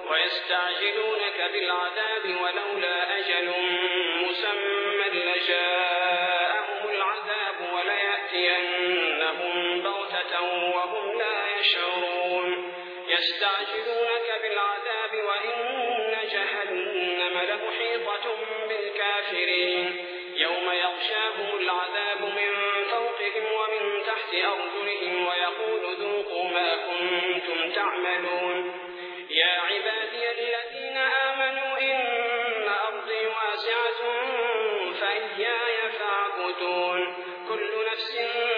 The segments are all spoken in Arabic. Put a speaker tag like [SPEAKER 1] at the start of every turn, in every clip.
[SPEAKER 1] ويستعجلونك بالعذاب ولولا أجل مسمى لجاءهم العذاب وليأتينهم بغتة وهم لا يشعرون يستعجلونك بالعذاب وإن جهنم لمحيطة بالكافرين يوم يغشاهم العذاب من فوقهم ومن تحت أرجلهم ويقول ذوقوا ما كنتم تعملون يا عبادي الذين آمنوا إن أرضي واسعة فإياي فاعبدون كل نفس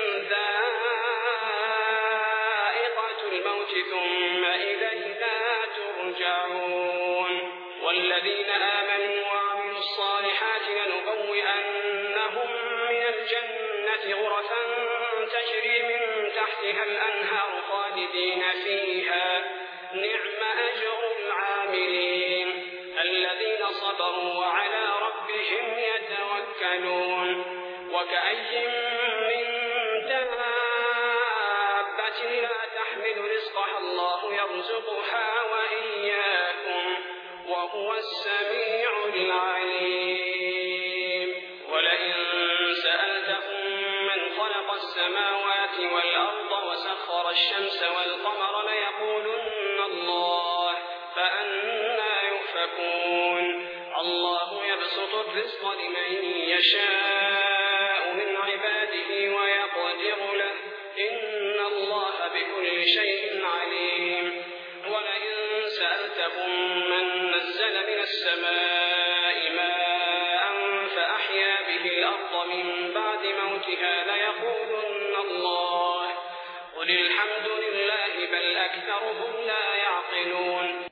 [SPEAKER 1] ذائقة الموت ثم إلينا ترجعون والذين آمنوا وعملوا الصالحات لنبوئنهم من الجنة غرفا تجري من تحتها الأنهار خالدين فيها نعم أجر العاملين الذين صبروا وعلى ربهم يتوكلون وكأي من دابة لا تحمل رزقها الله يرزقها وإياكم وهو السميع العليم ولئن سألتهم من خلق السماوات والأرض وسخر الشمس والقمر ليقولن الله فأنى يؤفكون الله يبسط الرزق لمن يشاء من عباده ويقدر له إن الله بكل شيء عليم ولئن سألتهم من نزل من السماء ماء فأحيا به الأرض من بعد موتها ليقولن الله قل الحمد لله بل أكثرهم لا يعقلون